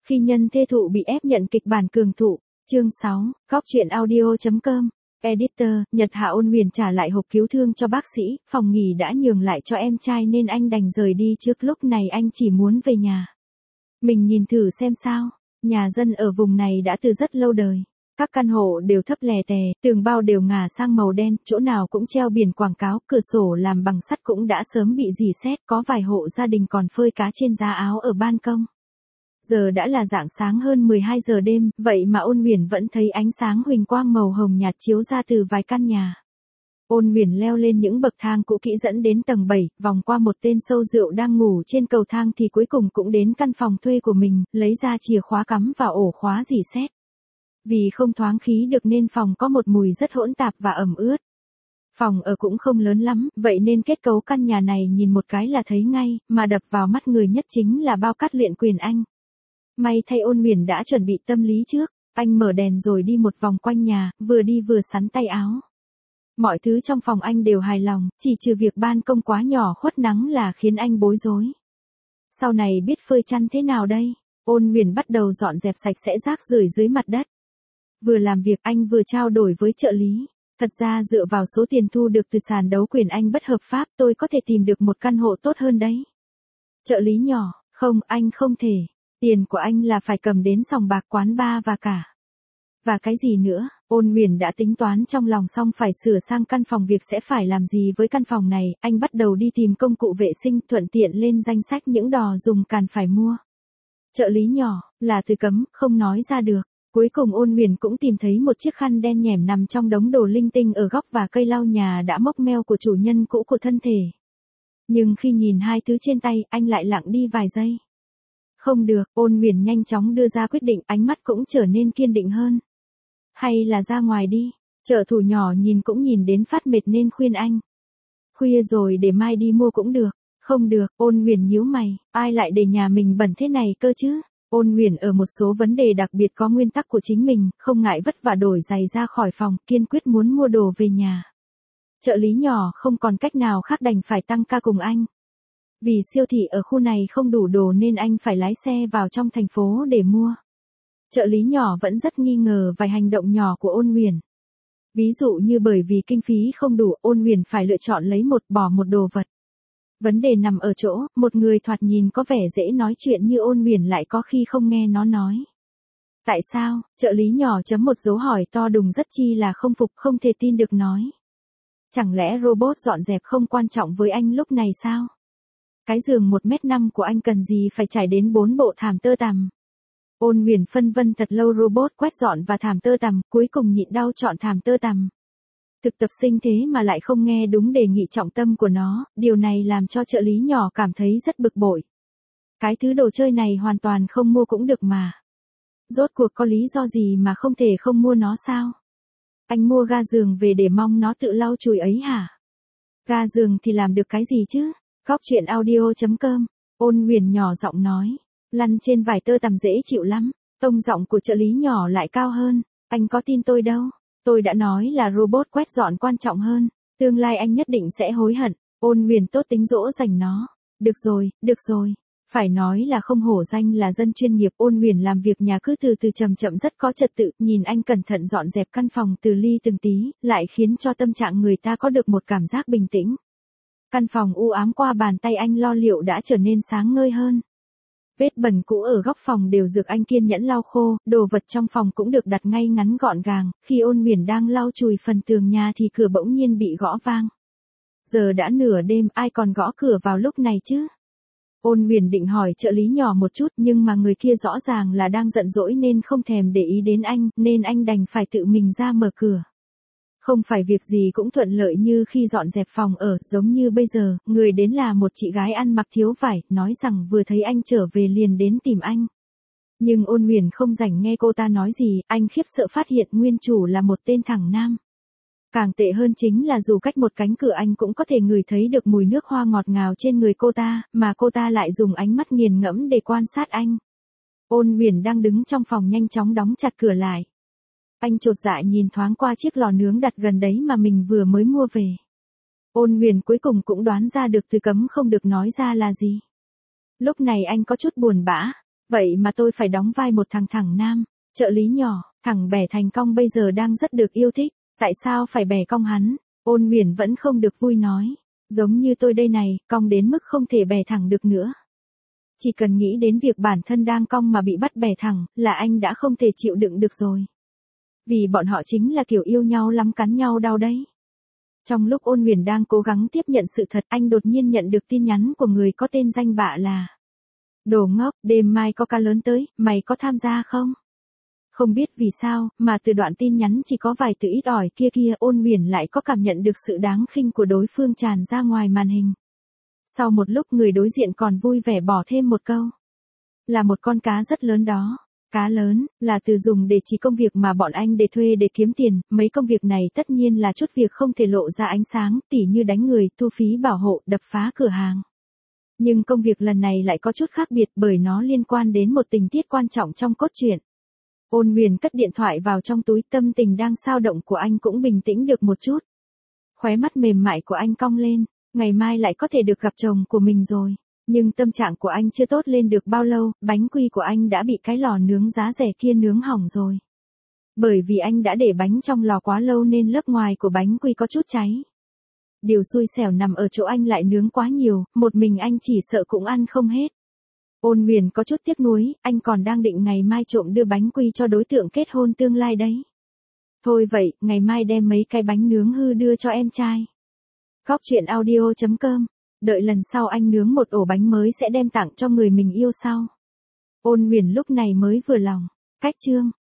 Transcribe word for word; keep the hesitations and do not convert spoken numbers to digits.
Khi nhân thê thụ bị ép nhận kịch bản cường thụ, chương sáu, góc truyện audio.com, editor, Nhật Hạ Ôn Huyền trả lại hộp cứu thương cho bác sĩ, phòng nghỉ đã nhường lại cho em trai nên anh đành rời đi trước, lúc này anh chỉ muốn về nhà. Mình nhìn thử xem sao, nhà dân ở vùng này đã từ rất lâu đời. Các căn hộ đều thấp lè tè, tường bao đều ngả sang màu đen, chỗ nào cũng treo biển quảng cáo, cửa sổ làm bằng sắt cũng đã sớm bị rỉ sét, có vài hộ gia đình còn phơi cá trên giá áo ở ban công. Giờ đã là rạng sáng hơn mười hai giờ đêm, vậy mà Ôn Huyền vẫn thấy ánh sáng huỳnh quang màu hồng nhạt chiếu ra từ vài căn nhà. Ôn Huyền leo lên những bậc thang cũ kỹ dẫn đến tầng bảy, vòng qua một tên sâu rượu đang ngủ trên cầu thang thì cuối cùng cũng đến căn phòng thuê của mình, lấy ra chìa khóa cắm vào ổ khóa rỉ sét. Vì không thoáng khí được nên phòng có một mùi rất hỗn tạp và ẩm ướt. Phòng ở cũng không lớn lắm, vậy nên kết cấu căn nhà này nhìn một cái là thấy ngay, mà đập vào mắt người nhất chính là bao cát luyện quyền anh. May thay Ôn Huyền đã chuẩn bị tâm lý trước, anh mở đèn rồi đi một vòng quanh nhà, vừa đi vừa sắn tay áo. Mọi thứ trong phòng anh đều hài lòng, chỉ trừ việc ban công quá nhỏ khuất nắng là khiến anh bối rối. Sau này biết phơi chăn thế nào đây? Ôn Huyền bắt đầu dọn dẹp sạch sẽ rác rưởi dưới mặt đất. Vừa làm việc anh vừa trao đổi với trợ lý. Thật ra dựa vào số tiền thu được từ sàn đấu quyền anh bất hợp pháp, tôi có thể tìm được một căn hộ tốt hơn đấy. Trợ lý nhỏ, không, anh không thể. Tiền của anh là phải cầm đến sòng bạc, quán bar và cả. Và cái gì nữa? Ôn Huyền đã tính toán trong lòng xong phải sửa sang căn phòng, việc sẽ phải làm gì với căn phòng này, anh bắt đầu đi tìm công cụ vệ sinh, thuận tiện lên danh sách những đồ dùng cần phải mua. Trợ lý nhỏ, là từ cấm, không nói ra được. Cuối cùng Ôn Huyền cũng tìm thấy một chiếc khăn đen nhẻm nằm trong đống đồ linh tinh ở góc và cây lau nhà đã mốc meo của chủ nhân cũ của thân thể. Nhưng khi nhìn hai thứ trên tay, anh lại lặng đi vài giây. Không được, Ôn Huyền nhanh chóng đưa ra quyết định, ánh mắt cũng trở nên kiên định hơn. Hay là ra ngoài đi, trợ thủ nhỏ nhìn cũng nhìn đến phát mệt nên khuyên anh. Khuya rồi, để mai đi mua cũng được. Không được, Ôn Huyền nhíu mày, ai lại để nhà mình bẩn thế này cơ chứ? Ôn Huyền ở một số vấn đề đặc biệt có nguyên tắc của chính mình, không ngại vất vả đổi giày ra khỏi phòng, kiên quyết muốn mua đồ về nhà. Trợ lý nhỏ không còn cách nào khác đành phải tăng ca cùng anh. Vì siêu thị ở khu này không đủ đồ nên anh phải lái xe vào trong thành phố để mua. Trợ lý nhỏ vẫn rất nghi ngờ vài hành động nhỏ của Ôn Huyền. Ví dụ như bởi vì kinh phí không đủ, Ôn Huyền phải lựa chọn lấy một bỏ một đồ vật. Vấn đề nằm ở chỗ, một người thoạt nhìn có vẻ dễ nói chuyện như Ôn Huyền lại có khi không nghe nó nói. Tại sao? Trợ lý nhỏ chấm một dấu hỏi to đùng rất chi là không phục, không thể tin được nói. Chẳng lẽ robot dọn dẹp không quan trọng với anh lúc này sao? Cái giường một mét năm của anh cần gì phải trải đến bốn bộ thảm tơ tằm. Ôn Huyền phân vân thật lâu, robot quét dọn và thảm tơ tằm, cuối cùng nhịn đau chọn thảm tơ tằm. Thực tập sinh thế mà lại không nghe đúng đề nghị trọng tâm của nó, điều này làm cho trợ lý nhỏ cảm thấy rất bực bội. Cái thứ đồ chơi này hoàn toàn không mua cũng được mà. Rốt cuộc có lý do gì mà không thể không mua nó sao? Anh mua ga giường về để mong nó tự lau chùi ấy hả? Ga giường thì làm được cái gì chứ? Góc truyện audio.com, Ôn Huyền nhỏ giọng nói, lăn trên vải tơ tằm dễ chịu lắm. Tông giọng của trợ lý nhỏ lại cao hơn, anh có tin tôi đâu. Tôi đã nói là robot quét dọn quan trọng hơn, tương lai anh nhất định sẽ hối hận. Ôn Huyền tốt tính dỗ dành nó. Được rồi, được rồi. Phải nói là không hổ danh là dân chuyên nghiệp. Ôn Huyền làm việc nhà cứ từ từ chậm chậm rất có trật tự, nhìn anh cẩn thận dọn dẹp căn phòng từ ly từng tí, lại khiến cho tâm trạng người ta có được một cảm giác bình tĩnh. Căn phòng u ám qua bàn tay anh lo liệu đã trở nên sáng ngời hơn. Vết bẩn cũ ở góc phòng đều được anh kiên nhẫn lau khô, đồ vật trong phòng cũng được đặt ngay ngắn gọn gàng. Khi Ôn Huyền đang lau chùi phần tường nhà thì cửa bỗng nhiên bị gõ vang. Giờ đã nửa đêm, ai còn gõ cửa vào lúc này chứ? Ôn Huyền định hỏi trợ lý nhỏ một chút, nhưng mà người kia rõ ràng là đang giận dỗi nên không thèm để ý đến anh, nên anh đành phải tự mình ra mở cửa. Không phải việc gì cũng thuận lợi như khi dọn dẹp phòng ở, giống như bây giờ, người đến là một chị gái ăn mặc thiếu vải, nói rằng vừa thấy anh trở về liền đến tìm anh. Nhưng Ôn Huyền không rảnh nghe cô ta nói gì, anh khiếp sợ phát hiện nguyên chủ là một tên thẳng nam. Càng tệ hơn chính là dù cách một cánh cửa anh cũng có thể ngửi thấy được mùi nước hoa ngọt ngào trên người cô ta, mà cô ta lại dùng ánh mắt nghiền ngẫm để quan sát anh. Ôn Huyền đang đứng trong phòng nhanh chóng đóng chặt cửa lại. Anh chột dạ nhìn thoáng qua chiếc lò nướng đặt gần đấy mà mình vừa mới mua về. Ôn Huyền cuối cùng cũng đoán ra được từ cấm không được nói ra là gì. Lúc này anh có chút buồn bã, Vậy mà tôi phải đóng vai một thằng thẳng nam, trợ lý nhỏ, thằng bẻ thành cong bây giờ đang rất được yêu thích, tại sao phải bẻ cong hắn? Ôn Huyền vẫn không được vui nói, giống như tôi đây này, cong đến mức không thể bẻ thẳng được nữa. Chỉ cần nghĩ đến việc bản thân đang cong mà bị bắt bẻ thẳng, là anh đã không thể chịu đựng được rồi. Vì bọn họ chính là kiểu yêu nhau lắm cắn nhau đau đấy. Trong lúc Ôn Huyền đang cố gắng tiếp nhận sự thật, anh đột nhiên nhận được tin nhắn của người có tên danh bạ là: Đồ ngốc, đêm mai có ca lớn tới, mày có tham gia không? Không biết vì sao, mà từ đoạn tin nhắn chỉ có vài từ ít ỏi kia kia, Ôn Huyền lại có cảm nhận được sự đáng khinh của đối phương tràn ra ngoài màn hình. Sau một lúc người đối diện còn vui vẻ bỏ thêm một câu: Là một con cá rất lớn đó. Cá lớn, là từ dùng để chỉ công việc mà bọn anh để thuê để kiếm tiền, mấy công việc này tất nhiên là chút việc không thể lộ ra ánh sáng, tỉ như đánh người, thu phí bảo hộ, đập phá cửa hàng. Nhưng công việc lần này lại có chút khác biệt bởi nó liên quan đến một tình tiết quan trọng trong cốt truyện. Ôn Huyền cất điện thoại vào trong túi, tâm tình đang xao động của anh cũng bình tĩnh được một chút. Khóe mắt mềm mại của anh cong lên, ngày mai lại có thể được gặp chồng của mình rồi. Nhưng tâm trạng của anh chưa tốt lên được bao lâu, bánh quy của anh đã bị cái lò nướng giá rẻ kia nướng hỏng rồi. Bởi vì anh đã để bánh trong lò quá lâu nên lớp ngoài của bánh quy có chút cháy. Điều xui xẻo nằm ở chỗ anh lại nướng quá nhiều, một mình anh chỉ sợ cũng ăn không hết. Ôn Huyền có chút tiếc nuối, anh còn đang định ngày mai trộm đưa bánh quy cho đối tượng kết hôn tương lai đấy. Thôi vậy, ngày mai đem mấy cái bánh nướng hư đưa cho em trai. Góc truyện audio chấm com. Đợi lần sau anh nướng một ổ bánh mới sẽ đem tặng cho người mình yêu sau. Ôn Huyền lúc này mới vừa lòng. Cách chương.